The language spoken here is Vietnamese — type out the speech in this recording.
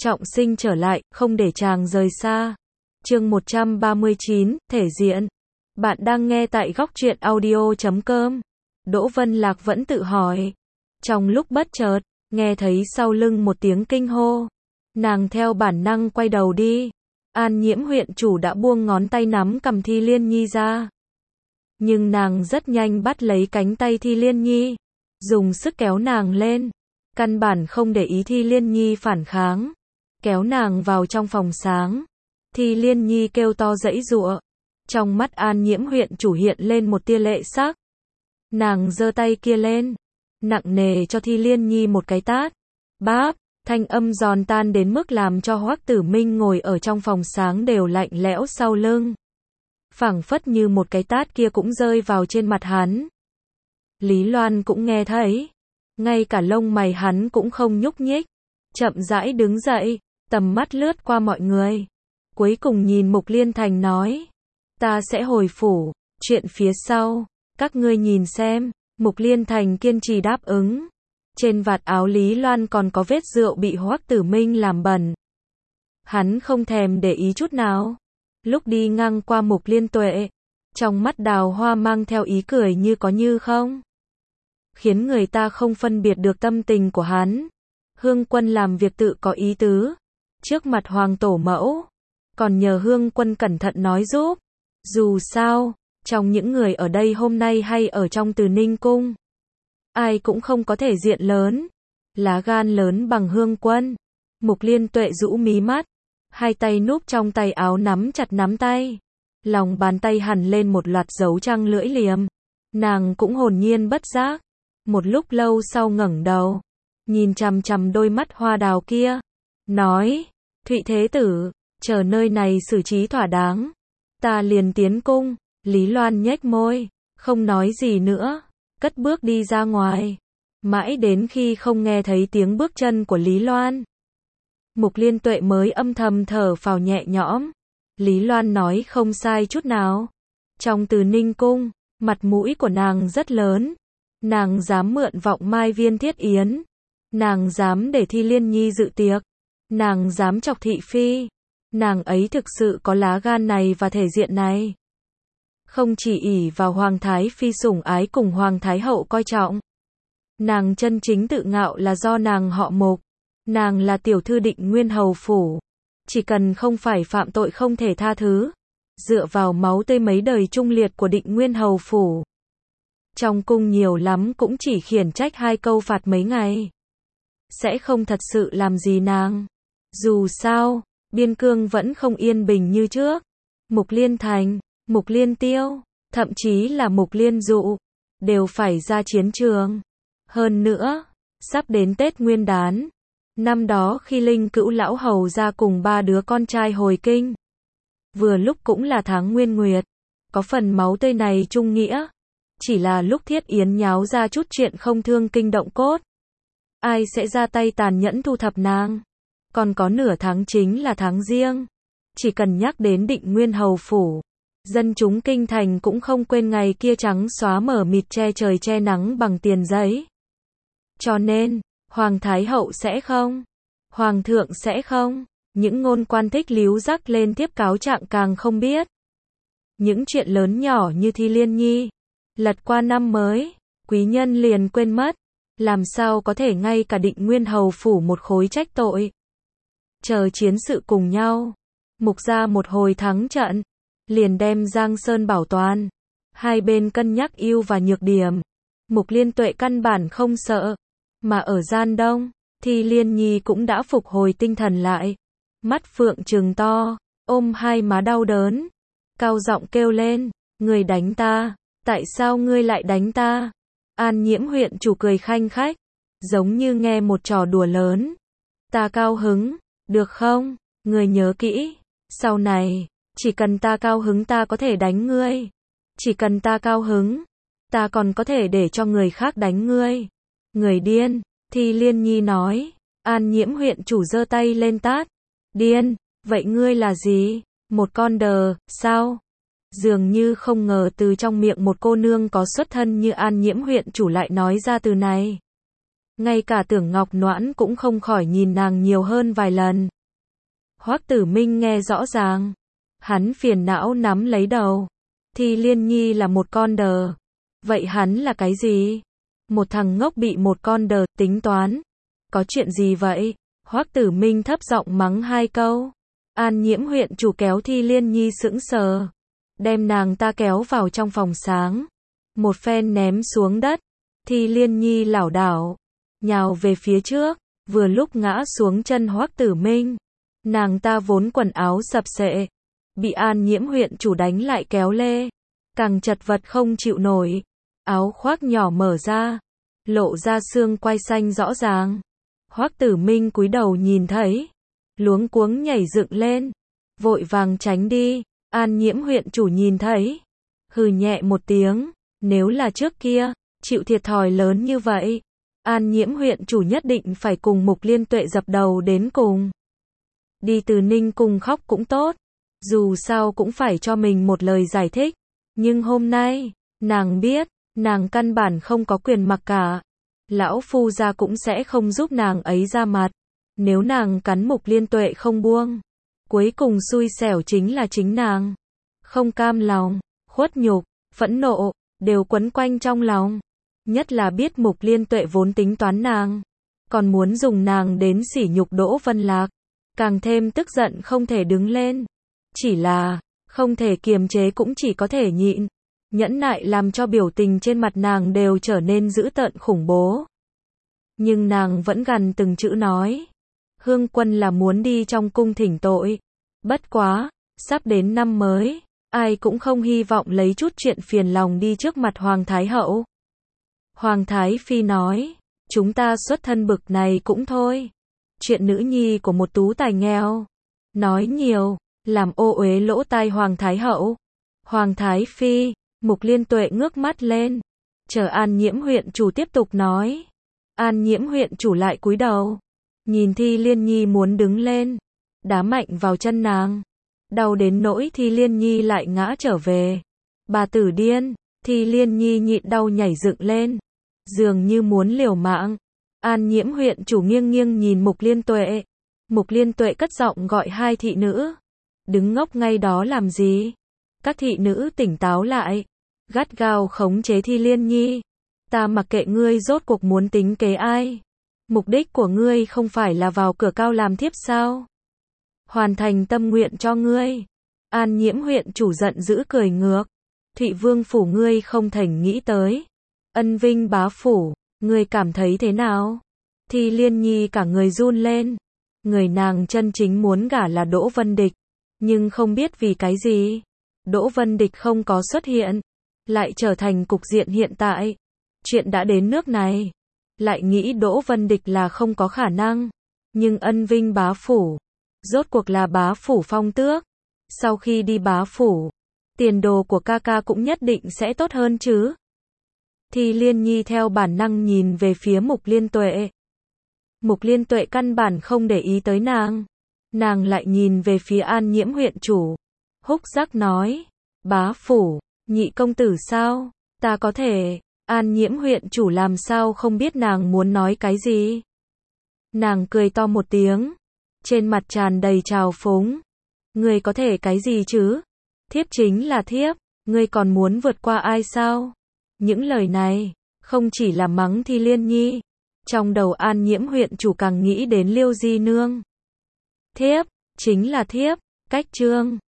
trọng sinh trở lại, không để chàng rời xa. Chương 139, thể diện. Bạn đang nghe tại góc truyện audio.com. Đỗ Vân Lạc vẫn tự hỏi. Trong lúc bất chợt, nghe thấy sau lưng một tiếng kinh hô. Nàng theo bản năng quay đầu đi. An Nhiễm huyện chủ đã buông ngón tay nắm cầm Thi Liên Nhi ra. Nhưng nàng rất nhanh bắt lấy cánh tay Thi Liên Nhi, dùng sức kéo nàng lên. Căn bản không để ý Thi Liên Nhi phản kháng. Kéo nàng vào trong phòng sáng. Thi Liên Nhi kêu to giãy giụa. Trong mắt An Nhiễm huyện chủ hiện lên một tia lệ sắc. Nàng giơ tay kia lên, nặng nề cho Thi Liên Nhi một cái tát. Báp, thanh âm giòn tan đến mức làm cho Hoắc Tử Minh ngồi ở trong phòng sáng đều lạnh lẽo sau lưng. Phảng phất như một cái tát kia cũng rơi vào trên mặt hắn. Lý Loan cũng nghe thấy, ngay cả lông mày hắn cũng không nhúc nhích, chậm rãi đứng dậy, tầm mắt lướt qua mọi người. Cuối cùng nhìn Mục Liên Thành nói, ta sẽ hồi phủ, chuyện phía sau, các ngươi nhìn xem. Mục Liên Thành kiên trì đáp ứng. Trên vạt áo Lý Loan còn có vết rượu bị Hoắc Tử Minh làm bẩn. Hắn không thèm để ý chút nào. Lúc đi ngang qua Mục Liên Tuệ, trong mắt Đào Hoa mang theo ý cười như có như không, khiến người ta không phân biệt được tâm tình của hắn. Hương Quân làm việc tự có ý tứ, trước mặt Hoàng tổ mẫu, còn nhờ Hương Quân cẩn thận nói giúp. Dù sao, trong những người ở đây hôm nay hay ở trong Từ Ninh cung, ai cũng không có thể diện lớn, lá gan lớn bằng Hương Quân. Mục Liên Tuệ rũ mí mắt, hai tay núp trong tay áo nắm chặt nắm tay. Lòng bàn tay hằn lên một loạt dấu răng lưỡi liềm. Nàng cũng hồn nhiên bất giác. Một lúc lâu sau ngẩng đầu, nhìn chằm chằm đôi mắt hoa đào kia, nói, Thụy Thế Tử, chờ nơi này xử trí thỏa đáng, ta liền tiến cung. Lý Loan nhếch môi, không nói gì nữa, cất bước đi ra ngoài. Mãi đến khi không nghe thấy tiếng bước chân của Lý Loan, Mục Liên Tuệ mới âm thầm thở phào nhẹ nhõm. Lý Loan nói không sai chút nào. Trong Từ Ninh cung, mặt mũi của nàng rất lớn. Nàng dám mượn vọng Mai Viên Thiết Yến. Nàng dám để Thi Liên Nhi dự tiệc. Nàng dám chọc thị phi. Nàng ấy thực sự có lá gan này và thể diện này. Không chỉ ỷ vào Hoàng Thái Phi sủng ái cùng Hoàng Thái Hậu coi trọng. Nàng chân chính tự ngạo là do nàng họ Mục. Nàng là tiểu thư Định Nguyên hầu phủ. Chỉ cần không phải phạm tội không thể tha thứ. Dựa vào máu tươi mấy đời trung liệt của Định Nguyên hầu phủ, trong cung nhiều lắm cũng chỉ khiển trách 2 câu phạt mấy ngày. Sẽ không thật sự làm gì nàng. Dù sao, biên cương vẫn không yên bình như trước. Mục Liên Thành, Mục Liên Tiêu, thậm chí là Mục Liên Dụ, đều phải ra chiến trường. Hơn nữa, sắp đến Tết Nguyên Đán. Năm đó khi Linh Cữu lão hầu ra cùng 3 đứa con trai hồi kinh, vừa lúc cũng là tháng Nguyên Nguyệt. Có phần máu tươi này trung nghĩa. Chỉ là lúc Thiết Yến nháo ra chút chuyện không thương kinh động cốt, ai sẽ ra tay tàn nhẫn thu thập nàng. Còn có nửa tháng chính là tháng Giêng. Chỉ cần nhắc đến Định Nguyên hầu phủ, dân chúng kinh thành cũng không quên ngày kia trắng xóa mờ mịt che trời che nắng bằng tiền giấy. Cho nên, Hoàng Thái Hậu sẽ không, Hoàng thượng sẽ không, những ngôn quan thích líu rắc lên tiếp cáo trạng càng không biết. Những chuyện lớn nhỏ như Thi Liên Nhi, lật qua năm mới, quý nhân liền quên mất. Làm sao có thể ngay cả Định Nguyên hầu phủ một khối trách tội. Chờ chiến sự cùng nhau, Mục gia một hồi thắng trận, liền đem Giang Sơn bảo toàn. Hai bên cân nhắc ưu và nhược điểm. Mục Liên Tuệ căn bản không sợ. Mà ở gian đông, Thi Liên Nhi cũng đã phục hồi tinh thần lại. Mắt phượng trừng to, ôm hai má đau đớn, cao giọng kêu lên, người đánh ta, tại sao ngươi lại đánh ta? An Nhiễm huyện chủ cười khanh khách, giống như nghe một trò đùa lớn. Ta cao hứng, được không? Ngươi nhớ kỹ, sau này, chỉ cần ta cao hứng ta có thể đánh ngươi. Chỉ cần ta cao hứng, ta còn có thể để cho người khác đánh ngươi. Người điên, Thi Liên Nhi nói. An Nhiễm huyện chủ giơ tay lên tát. Điên, vậy ngươi là gì? Một con đờ, sao? Dường như không ngờ từ trong miệng một cô nương có xuất thân như An Nhiễm huyện chủ lại nói ra từ này. ngay cả Tưởng Ngọc Noãn cũng không khỏi nhìn nàng nhiều hơn vài lần. Hoắc Tử Minh nghe rõ ràng, hắn phiền não nắm lấy đầu. Thi Liên Nhi là một con đờ. Vậy hắn là cái gì? Một thằng ngốc bị một con đờ tính toán. Có chuyện gì vậy? Hoắc Tử Minh thấp giọng mắng hai câu. An Nhiễm huyện chủ kéo Thi Liên Nhi sững sờ, đem nàng ta kéo vào trong phòng sáng, một phen ném xuống đất. Thi Liên Nhi lảo đảo, nhào về phía trước, vừa lúc ngã xuống chân Hoắc Tử Minh. Nàng ta vốn quần áo sập xệ, bị An Nhiễm huyện chủ đánh lại kéo lê, càng chật vật không chịu nổi. Áo khoác nhỏ mở ra, lộ ra xương quai xanh rõ ràng. Hoắc Tử Minh cúi đầu nhìn thấy, luống cuống nhảy dựng lên, vội vàng tránh đi. An Nhiễm huyện chủ nhìn thấy, hừ nhẹ một tiếng, nếu là trước kia, chịu thiệt thòi lớn như vậy, An Nhiễm huyện chủ nhất định phải cùng Mục Liên Tuệ dập đầu đến cùng. Đi từ Ninh Cung khóc cũng tốt, dù sao cũng phải cho mình một lời giải thích, nhưng hôm nay, nàng biết, nàng căn bản không có quyền mặc cả. Lão phu gia cũng sẽ không giúp nàng ấy ra mặt. Nếu nàng cắn Mục Liên Tuệ không buông, cuối cùng xui xẻo chính là chính nàng. Không cam lòng, khuất nhục, phẫn nộ, đều quấn quanh trong lòng. Nhất là biết Mục Liên Tuệ vốn tính toán nàng, còn muốn dùng nàng đến sỉ nhục Đỗ Vân Lạc. Càng thêm tức giận không thể đứng lên. Chỉ là, không thể kiềm chế cũng chỉ có thể nhịn. Nhẫn nại làm cho biểu tình trên mặt nàng đều trở nên dữ tợn khủng bố. Nhưng nàng vẫn gằn từng chữ nói. Hương Quân là muốn đi trong cung thỉnh tội. Bất quá, sắp đến năm mới, ai cũng không hy vọng lấy chút chuyện phiền lòng đi trước mặt Hoàng Thái Hậu. Hoàng Thái Phi nói, chúng ta xuất thân bực này cũng thôi. Chuyện nữ nhi của một tú tài nghèo. Nói nhiều, làm ô uế lỗ tai Hoàng Thái Hậu. Hoàng Thái Phi, Mục Liên Tuệ ngước mắt lên. Chờ An Nhiễm huyện chủ tiếp tục nói. An Nhiễm huyện chủ lại cúi đầu. Nhìn Thi Liên Nhi muốn đứng lên, đá mạnh vào chân nàng. Đau đến nỗi Thi Liên Nhi lại ngã trở về. Bà tử điên. Thi Liên Nhi nhịn đau nhảy dựng lên, dường như muốn liều mạng. An Nhiễm huyện chủ nghiêng nghiêng nhìn Mục Liên Tuệ. Mục Liên Tuệ cất giọng gọi hai thị nữ. Đứng ngốc ngay đó làm gì? Các thị nữ tỉnh táo lại, gắt gao khống chế Thi Liên Nhi. Ta mặc kệ ngươi rốt cuộc muốn tính kế ai. Mục đích của ngươi không phải là vào cửa cao làm thiếp sao? Hoàn thành tâm nguyện cho ngươi. An Nhiễm huyện chủ giận dữ cười ngược. Thụy Vương phủ ngươi không thành nghĩ tới. Ân Vinh bá phủ, ngươi cảm thấy thế nào? Thi Liên Nhi cả người run lên. Người nàng chân chính muốn gả là Đỗ Vân Địch. Nhưng không biết vì cái gì, Đỗ Vân Địch không có xuất hiện, lại trở thành cục diện hiện tại. Chuyện đã đến nước này, lại nghĩ Đỗ Vân Địch là không có khả năng. Nhưng Ân Vinh bá phủ, rốt cuộc là bá phủ phong tước. Sau khi đi bá phủ, tiền đồ của ca ca cũng nhất định sẽ tốt hơn chứ. Thi Liên Nhi theo bản năng nhìn về phía Mục Liên Tuệ. Mục Liên Tuệ căn bản không để ý tới nàng. Nàng lại nhìn về phía An Nhiễm huyện chủ. Húc giác nói, bá phủ, nhị công tử sao? Ta có thể. An Nhiễm huyện chủ làm sao không biết nàng muốn nói cái gì. Nàng cười to một tiếng, trên mặt tràn đầy trào phúng. Ngươi có thể cái gì chứ? Thiếp chính là thiếp, ngươi còn muốn vượt qua ai sao? Những lời này, không chỉ là mắng Thi Liên Nhi. Trong đầu An Nhiễm huyện chủ càng nghĩ đến Liêu Di Nương. Thiếp, chính là thiếp, cách chương.